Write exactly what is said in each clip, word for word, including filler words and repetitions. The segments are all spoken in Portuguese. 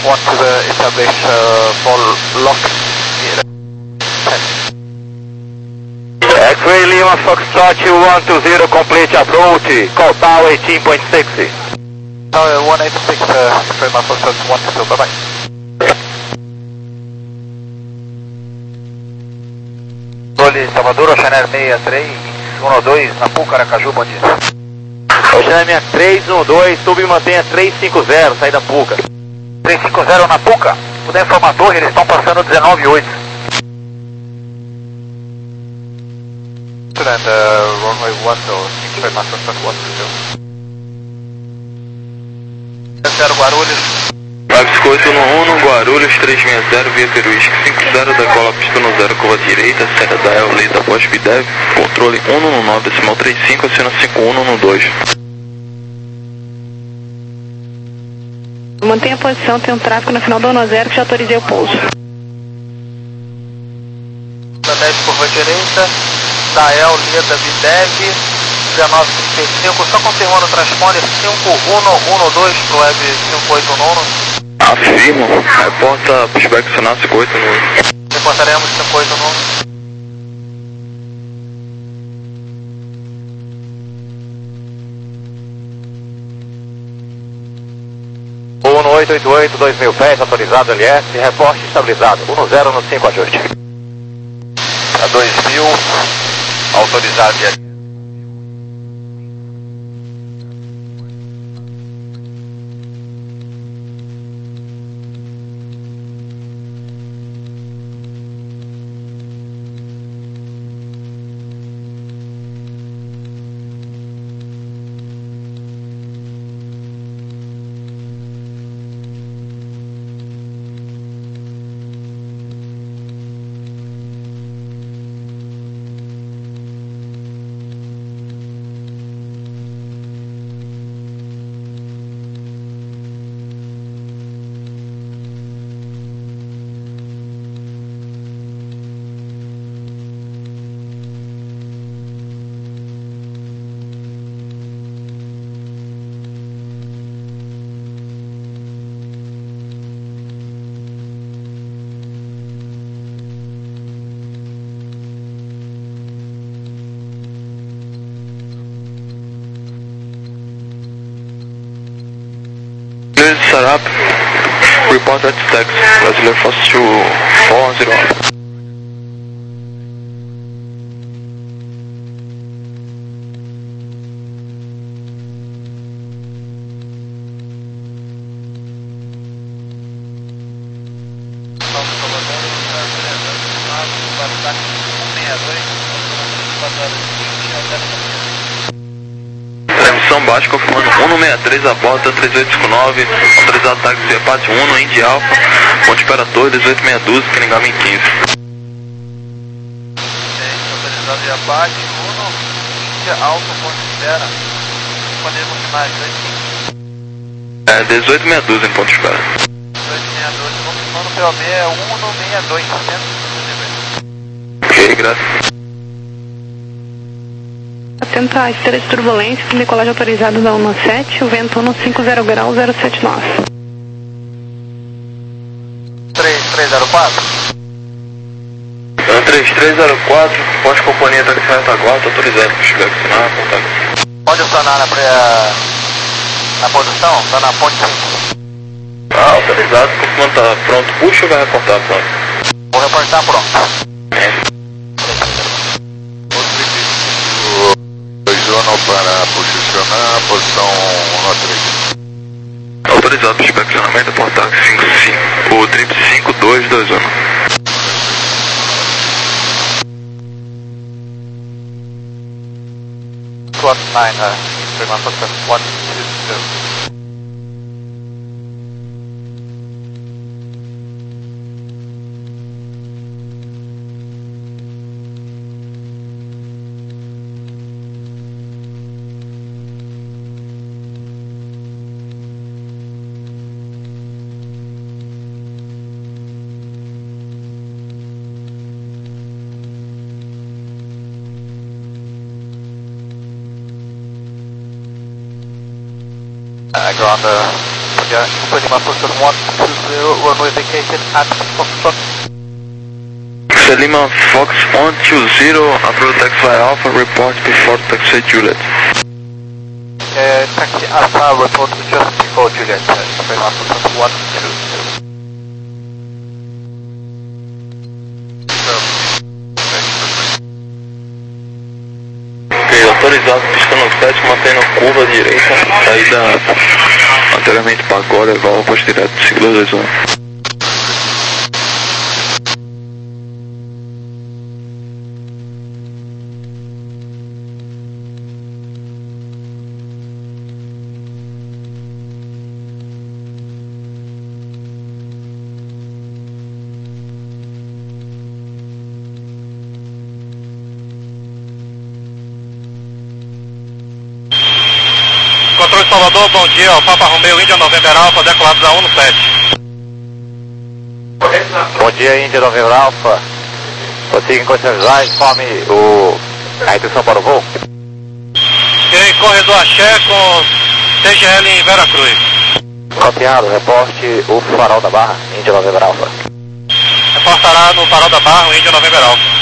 want to uh, establish uh, for lock. X-Ray Lima Foxtrot one two zero, complete approach, call tower eighteen point six. Tower one eight six, uh, X-Ray Lima Foxtrot one two zero, bye bye. Controle Salvador, Oceaner seis três um dois, na Puca, Aracaju, bom dia. Oceaner três um dois, sub mantenha três cinco zero, saída Puca. três cinco zero na Puca, puder informar a torre, eles estão passando dezenove oito. Student, uh, runway one zero, X-Ray Lima Foxtrot one two zero. zero Guarulhos. Táxi oito um um, Guarulhos três seis zero, via Peruísque cinco zero, decola pista no zero, curva direita, saída da El, lei da Pós-Bidev, controle um um nove, decimal três cinco, acena cinco um um dois. Mantenha a posição, tem um tráfego no final do ano zero que já autorizei o pouso. Da dez, curva direita, da El, lei da Bidev, dezenove trinta e cinco, só confirmando o transponder cinco um um dois pro web cinco oito um. Afirmo, reporta pushback Sonar cinco oito um. Reportaremos cinco oito um. um oito oito oito, dois mil pés, autorizado L S, reporte estabilizado, um zero no cinco, ajuste. A dois mil, autorizado L S. Sarap, report at taxi, Brasileiro Fácil quatro zero um. Transmissão baixa confirmando um seis três a bordo, três oito cinco nove, autorizado táxi Apache um, Indy Alpha, ponte Imperator dezoito seis um dois, Kingami quinze. Autorizado de Apache um, Indy Alpha, ponte espera. Podemos mais dois quinze. É, dezoito seis dois em ponto de espera. dezoito seis dois, confirmando o P O B é um seis dois, Ok, graças. Atento à esteira de turbulência, com decolagem autorizada da um sete, o vento um cinco zero graus zero sete nove. três três zero quatro. três três zero quatro, ponte companhia táxi retaguarda, autorizado pushback Sonar, contato. Pode acionar na, pré, na posição, tá na ponte. Ah, autorizado, confirmando tá pronto, puxa ou vai reportar pronto? Vou reportar pronto. Para posicionar, posição um três. Autorizado para inspecionamento, portal cinco cinco, o triplo cinco dois dois um. Slot nine, uh, three one foot one two zero. Uh, ground uh, Bom dia, Info Lima Foxtrot one two zero, runway vacated at Foxtrot. Info Lima Fox one two zero, approach taxiway Alpha, report before taxi Juliet. Uh, taxi Alpha, report just before Juliet, Info Lima Foxtrot one two zero. Ok, autorizado, pista no sete, mantendo curva direita, saída anteriormente para agora, levar o posto direto, segundo dois um. Controle Salvador, bom dia, o Papa Romeo, Índia November Alpha, decolado da um no sete. Bom dia, Índia November Alpha. Consiga em condições visuais, informe o... a intenção para o voo. Ok, corredor Axé com T G L em Veracruz. Copiado, reporte o farol da Barra, Índia November Alpha. Reportará no farol da Barra, o Índia November Alpha.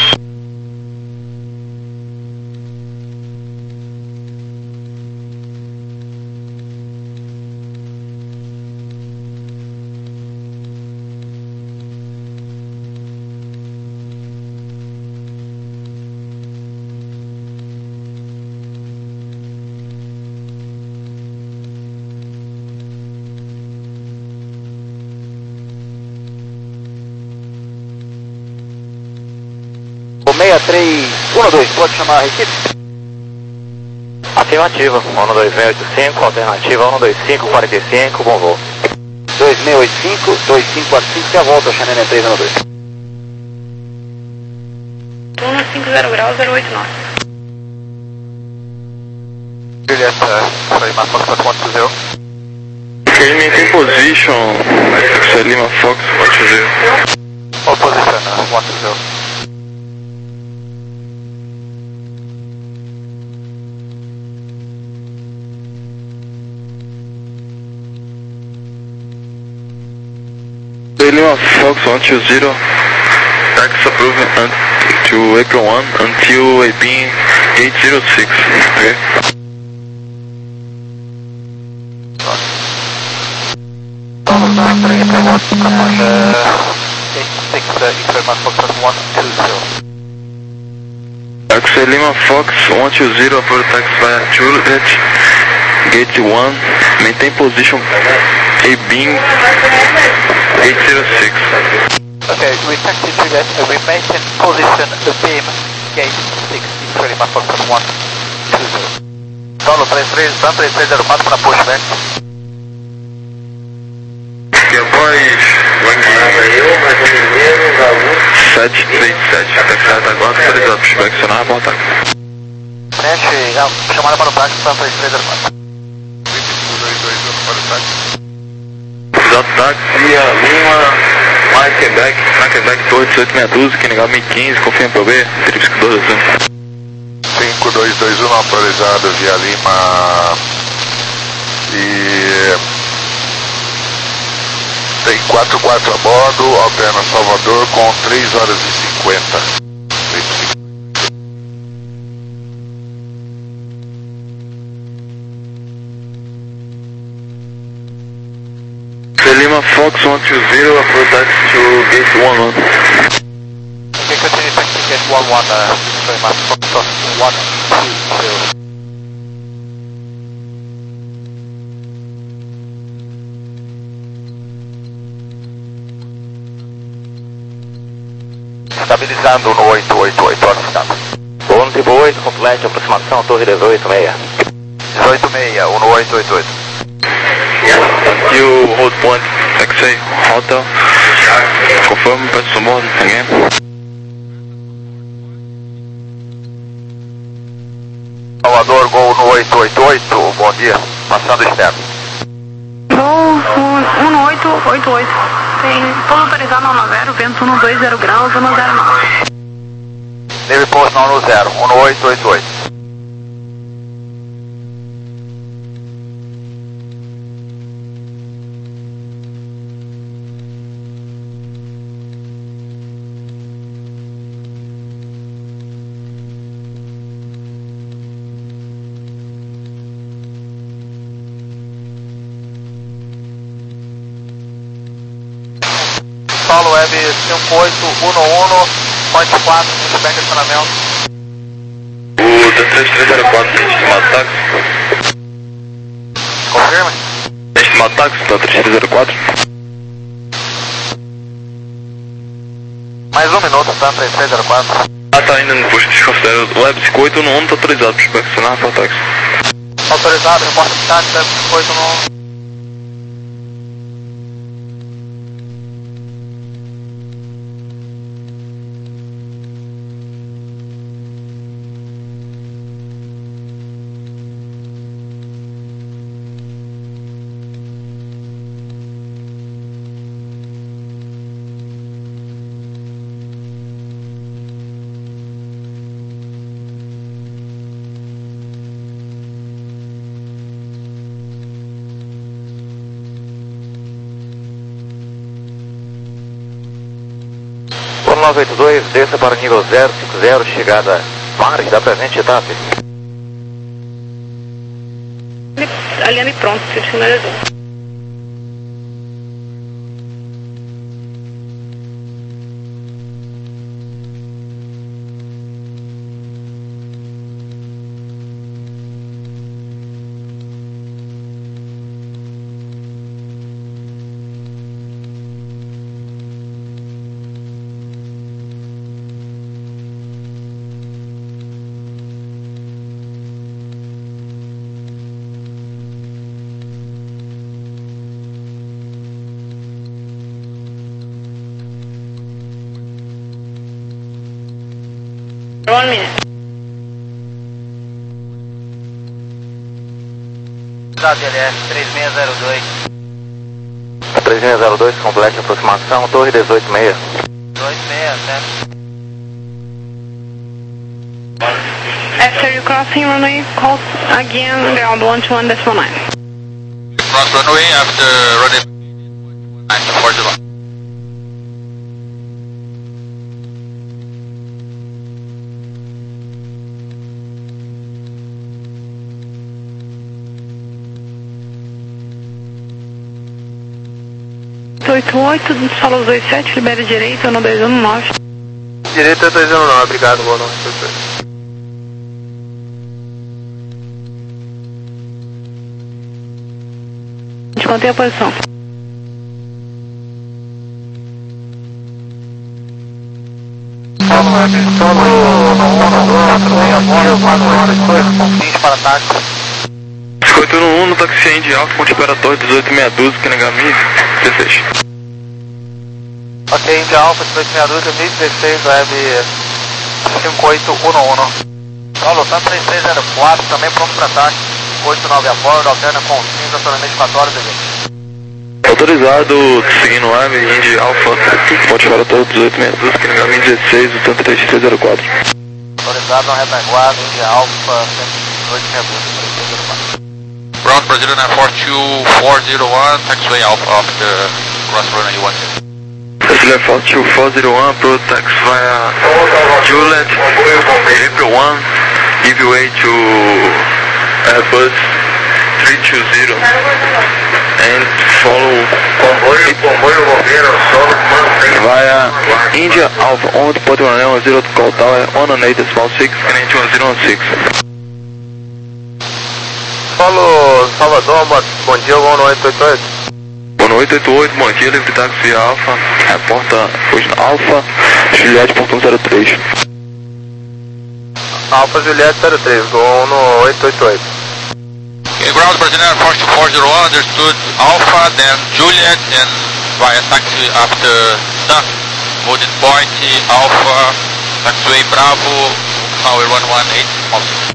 seis três um dois, pode chamar a Recife? Afirmativa, um dois seis oito cinco, alternativa um dois cinco quatro cinco, bom voo. dois seis oito cinco, dois cinco quatro cinco, você volta, Xanene três um dois. um cinco zero grau, zero oito nove. Juliet, Info Lima Foxtrot one two zero. Ok, maintain position, Info Lima Fox one two zero. Opposition, uh, one two zero. Lima Fox one two zero, tax approved to April one until A B eight zero six, okay? Taxi Lima Fox one two zero, approach tax via Juliet, gate one, maintain position A B eight zero six. Okay, we taxi Juliet, uh, we maintain position the beam, gate six, Info Lima Foxtrot one two zero. Solo três três, Sun três três zero quatro para pushback. Que após eu, mais um mineiro, Gaúcho sete três sete, taxado agora, autorizado, pushback, acionar a porta. Frente, é, chamada para o táxi, Sun três três zero quatro. dois dois um para o táxi. Exato, táxi, Lima, Mike Quebec, na Quebec, Torre dezoito meia dúzia, que legal mil e quinze, confirma para o B, cinco dois dois um. cinco dois dois um atualizado via Lima e tem quatro quatro a bordo, alterna Salvador com três horas e cinquenta. Lima Fox one two zero, approach to gate one one. Okay, continue taxi gate one one, uh, Info Lima Foxtrot one two zero. Estabilizando no oito oito oito, avisado. Bom, tipo oito, complete, aproximação, torre dezoito seis. dezoito seis, um oito oito oito. You hold point, taxi, hotel, confirm, press some more, again. Salvador, Gol no oito oito oito, bom dia, passando externo. Gol um oito oito oito. Tem pouso autorizado na zero, vento um dois zero graus, um zero nove. Neve posto não no zero, um oito oito oito. Solo Web cinco oito um um, ponte quatro, feedback de acionamento. O T três três zero quatro tem estimado táxi? Confirma? Tem estimado táxi, T três três zero quatro? Mais um minuto, tá? três três zero quatro. Ah, tá ainda no posto de desconsidera. O Web cinco oito um um está autorizado para inspecionar para táxi. Autorizado, reporta de táxi, Web cinco oito um um. nove oito dois, desça para o nível zero cinco zero, chegada Mares da presente etapa. Ali ali pronto, você finalizou. One minute. Da D L S três seis zero dois. três seis zero dois, complete aproximação, torre dezoito seis. dois seis, certo? After you crossing runway, call again ground one two one decimal nine. Cross runway after runway nine four zero. oito oito, solo dois sete, libera direito, ano dois um nove. Direito é dois um nove, obrigado, boa noite. Te contei a posição. Solo Web, solo um quatro horas, dois confins para táxi. cinco oito um um no táxi Indy Alfa, ponte para a torre dezoito seis um zero, Kenegami, dezesseis. Ok, Indy Alfa, dezoito seis um zero, mil e dezesseis, Web cinco oito um um. Solo, Santa três três zero quatro, também pronto para táxi. oito nove a bordo, alterna com cinza, acionamento quatro horas e vinte. Autorizado, seguindo o Web, Indy Alfa, ponte para a torre dezoito seis um zero, Kenegami, dezesseis, o Santa três três zero quatro. Autorizado na retaguarda, Indy Alfa, oito seis um zero, três três zero quatro. Ground Brazilian Air four two four zero one, taxiway Alpha off the cross runway one two. Brazilian Air four two four zero one, pro tax via Juliet, April one, give way to Airbus three two zero, and follow via India Alpha on point one one zero to call tower on eight decimal six, Canadian one zero one six. Solo Salvador, bom dia, voo no oito oito oito. Boa oito oito oito, bom dia, livre táxi Alfa, reporta hoje na Alfa, Juliette ponto zero três. Alfa Juliette zero três, voo no oito oito oito. Okay, ground Brazilian four two four zero one, understood Alpha, then Juliet, and via taxi after Sun, holding point Alpha, taxiway Bravo, tower one one eight, small six.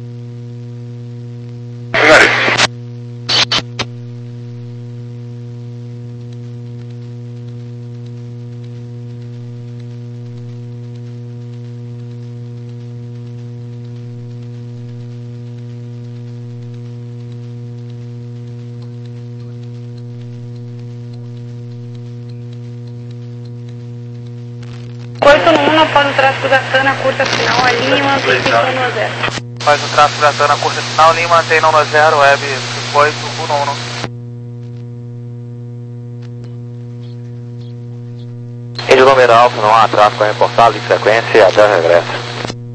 oito um um, após o tráfego da Sana, curta final, a linha mantém cinco um zero. Faz o tráfego da Sana, curta final, linha mantém não no zero, Web cinco oito um um. número alfa, não há tráfego reportado de frequência e até o regresso.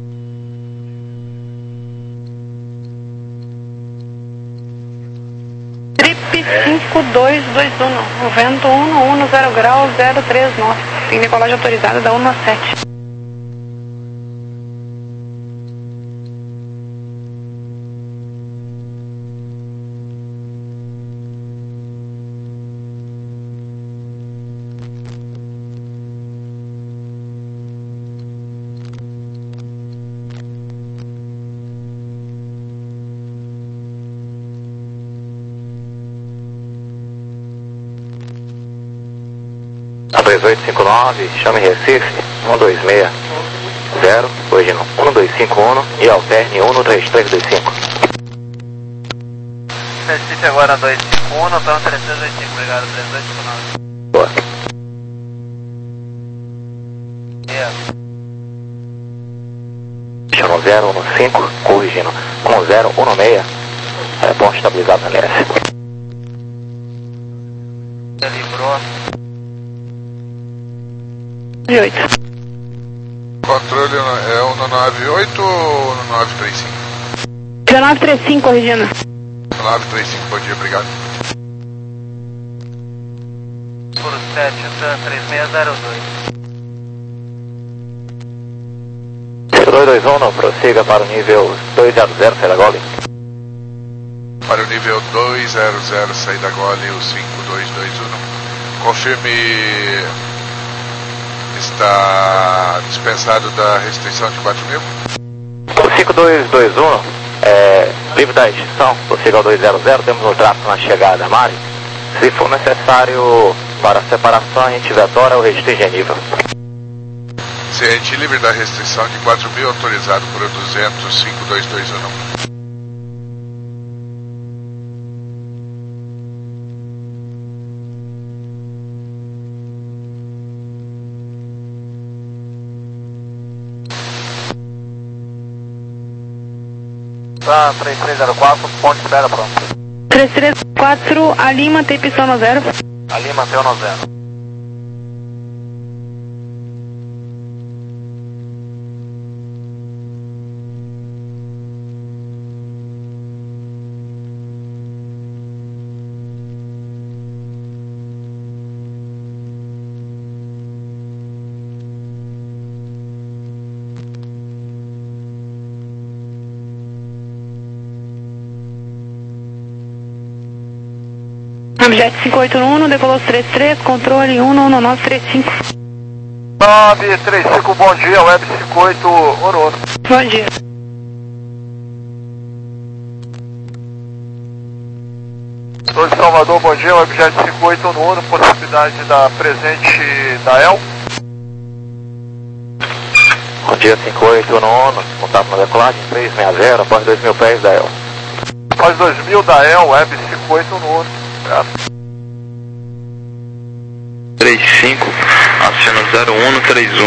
Trip cinco dois dois um, o vento um um zero grau zero três nove, tem decolagem autorizada da um sete. três oito cinco nove, chame Recife, um dois seis zero, hoje no um dois cinco um e alterne um três três dois cinco. Recife agora dois cinco um, tá no três três dois cinco, obrigado, três dois cinco nove. Boa. Yeah. Chama zero um cinco, corrigindo um zero um seis, é, ponto estabilizado na L S. Livrou. oito. Controle é um no nove oito ou no nove três cinco? dezenove trinta e cinco, corrigindo. nove três cinco, bom dia, obrigado. Por sete, três seis zero dois. dois dois um, prossiga para o nível dois zero zero, saída Gole. Para o nível dois zero zero, saída Gole, o cinco dois dois um. Confirme. Está dispensado da restrição de quatro mil? O cinco dois dois um, é, livre da extinção, prossiga ao dois zero zero, temos um tráfego na chegada, Mari. Se for necessário para a separação, a gente vetora ou restringe a nível. Ciente livre da restrição de quatro mil, autorizado por duzentos, cinco dois dois um. Tá, três três zero quatro, ponte espera pronto. três três quatro, a Lima tem pistão no zero. A Lima tem no zero. Objeto cinco oito um, decolou três três, controle um um nove três cinco. nove três cinco, bom dia, Web cinco oito um. Bom dia. Sou de Salvador, bom dia, Webjet cinco oito um, possibilidade da presente da E L. Bom dia, cinco oito um, contato na decolagem, três seis zero, após dois mil pés da E L. Após dois mil da E L, Web cinco oito um. três cinco, acena zero um três um.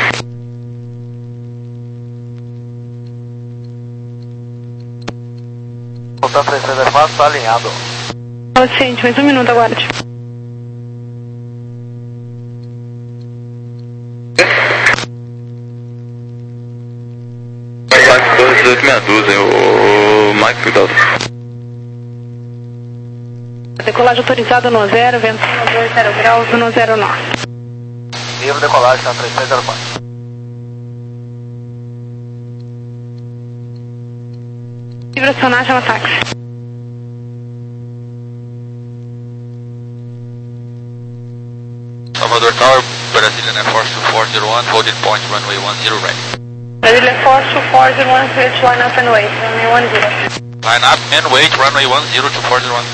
Voltando três três zero quatro, tá alinhado. Paciente, mais um minuto, aguarde. quatro dois oito seis doze, o Mike, cuidado. Decolagem autorizada no zero, vento dois zero graus, no zero nove. Livre decolagem, tá três três zero quatro. Livre acionar, chama táxi. Salvador Tower, Brazilian Air Force two four zero one, holding point runway one zero right. Brazilian Force two four zero one, clear to line up and wait, runway one zero. Line up and wait, runway one zero two four zero one.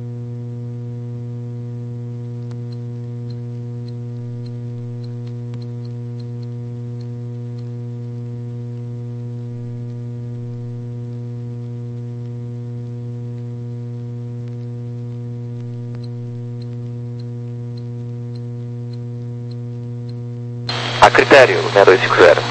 A critério, seis dois cinco zero.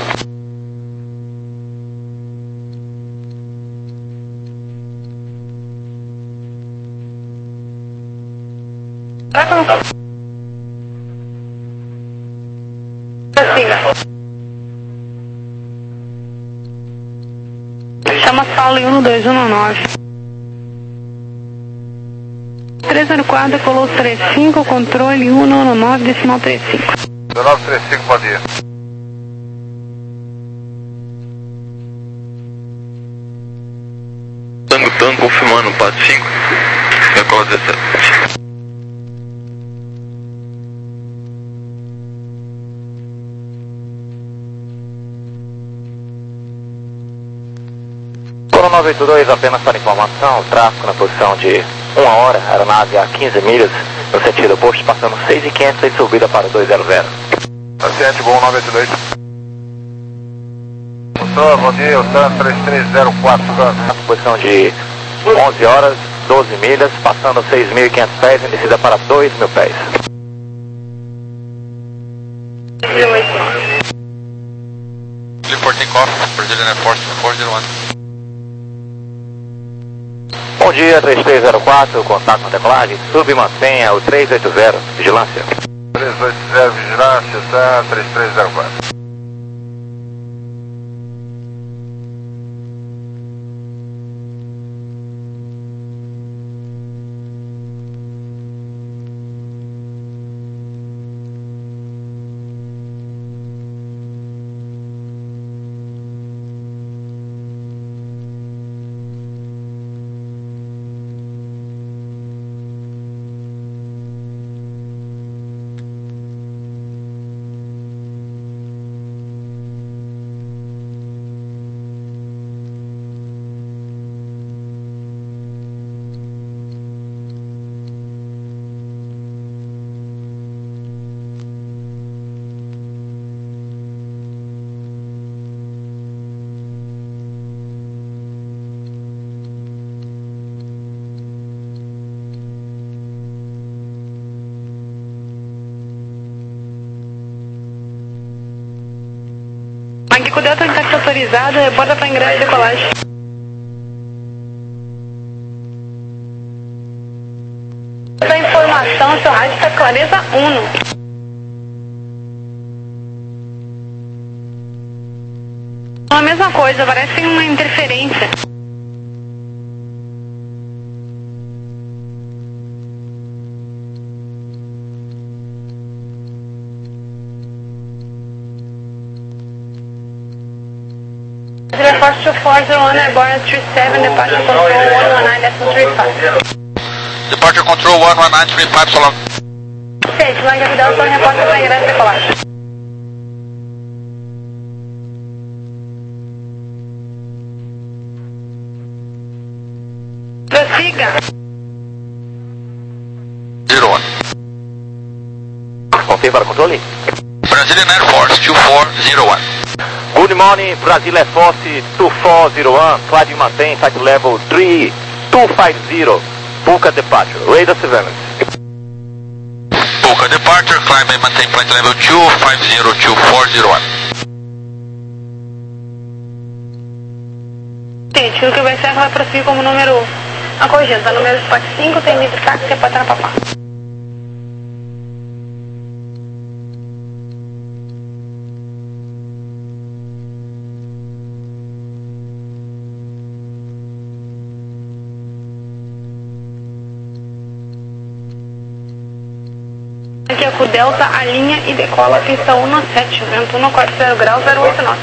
Prossiga. Chama Paulo em um dois um nove. três zero quatro, colou três cinco, controle um nove nove, decimal trinta e cinco. nove três cinco, bom dia. Tango Tango confirmando, pato cinco, decola dezessete. Coro nove oito dois, apenas para informação, tráfego na posição de uma hora, aeronave a quinze milhas, no sentido oposto, passando seis mil e quinhentos em subida para dois zero zero. Paciente, bom nove oito dois. Doutor, bom dia, o Tan três três zero quatro, na posição de onze horas, doze milhas, passando seis mil e quinhentos pés, em descida para dois mil pés. Reporting off, Brazilian Air Force quatro zero um. Bom dia, três três zero quatro, contato na decolagem, sub e mantenha o três oito zero, vigilância. três oito zero, vigilância, Tan três três zero quatro. Magnico Delta está autorizado, reporta para ingresso e decolagem. Essa informação, seu rádio está clareza uno. A mesma coisa, parece uma interferência. Air Force two four zero one, airborne three seven, departure control one one nine three five. Departure control one one nine three five, so long. Stage, Magnico Delta, reporta para ingresso e decolagem. Prossiga. zero one. Confirma para controle. Brazilian Air Force two four zero one. Good morning, Brazil Air Force two four zero one, flight maintain, flight level three two five zero, Puka departure, radar surveillance. Puka departure, climb and maintain flight level two five zero two four zero one. Gente, o que vai ser vai prosseguir como número a corrigenda, tá? Número spot cinco, tem nível de táxi, pode estar na papá. Aqui é com o Delta, a linha e decola, pista um sete, vento um quatro zero graus, zero oito nove.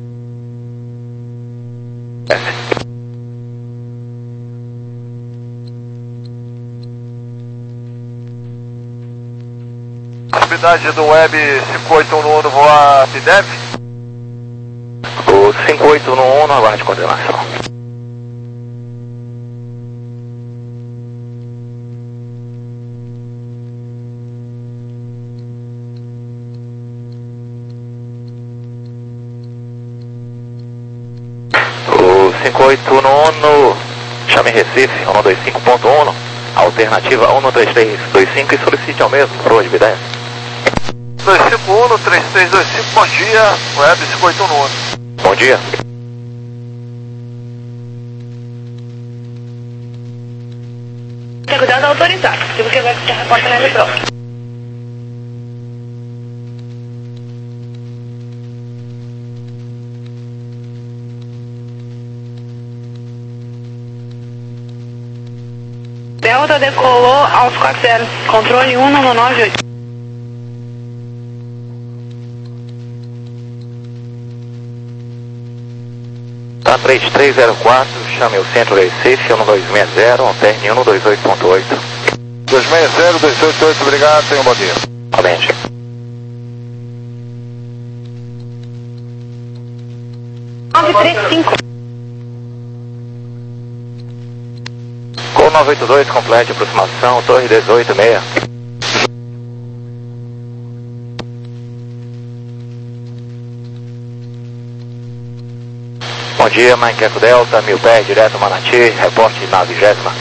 Unidade do Web cinco oito um no voa P D E V. O cinco oito um no aguarde coordenação. O cinco oito um no chame Recife, um dois cinco ponto um, alternativa um três três dois cinco e solicite ao mesmo, por hoje, B dez. dois cinco um, três três dois cinco, bom dia, Web cinco oito um no. Bom dia. Cuidado autorizado, se você vai reportar na eletrônica. Delta decolou aos quatro zero. Controle um nove nove oito. Tá três três zero quatro, chame o centro Recife, um dois seis zero, alterne um dois oito ponto oito. dois seis zero, dois oito oito, obrigado, tenha um bom dia. Valente. nove três cinco. Gol nove oito dois, complete aproximação, torre dezoito seis. Bom dia, Mike Eco Delta, mil pés, direto Manati, reporte na vigésima.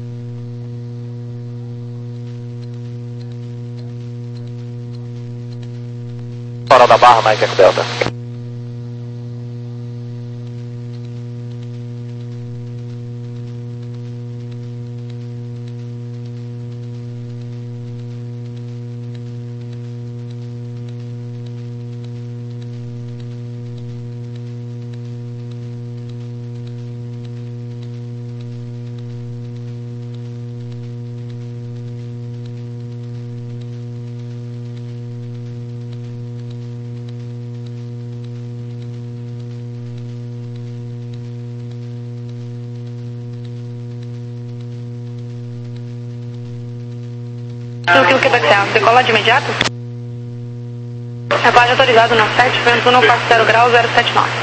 Fora da barra, Mike Eco Delta. Sul Quebec Serra, decola de imediato? Reparte autorizado no sete, vento um quatro zero grau zero sete nove.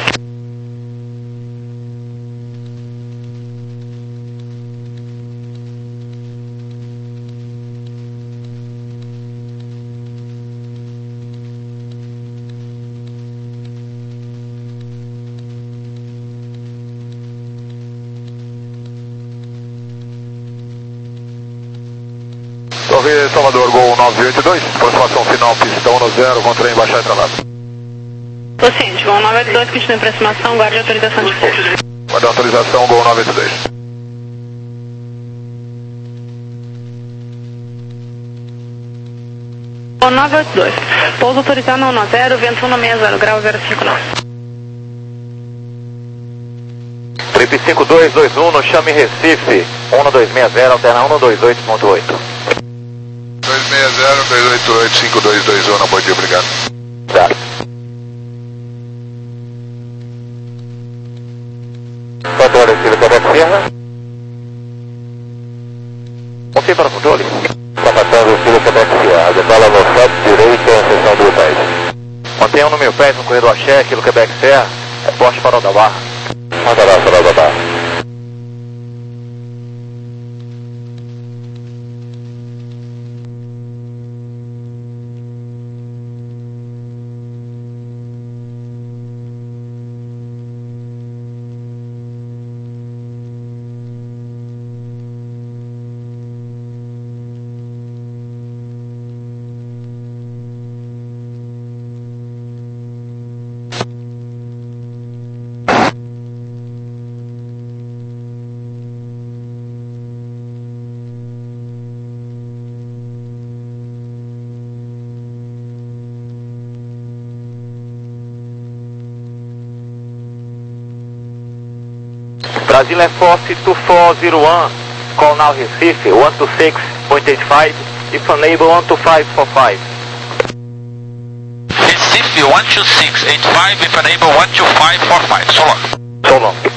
Torre Salvador, Gol nove oito dois, aproximação final, pista um zero, controle em baixa e travado. Tô ciente, Gol nove oito dois, continua em aproximação, guarde autorização de pouso. Guarda a autorização, Gol nove oito dois. Gol nove oito dois, pouso autorizado na um zero, vento um seis zero grau zero cinco nove. Trip cinco dois dois um, no chame Recife, um dois seis zero, alterna um dois oito ponto oito. dois seis zero, dois oito oito, cinco dois dois um, bom dia, obrigado. Tá. Controle, estilo Quebec Serra. Confirma para o controle. Está passando o estilo Quebec Serra, decola no sete direito, seção do pés. Mantenha no mil pés no corredor Axé, estilo Quebec Serra, reporte Farol da Barra. Manda lá, Farol da Barra. Brasil Air Force two four zero one, call now Recife one two six point eight five, if unable one two five four five. Recife one two six eight five, if unable one two five four five, so long. So long.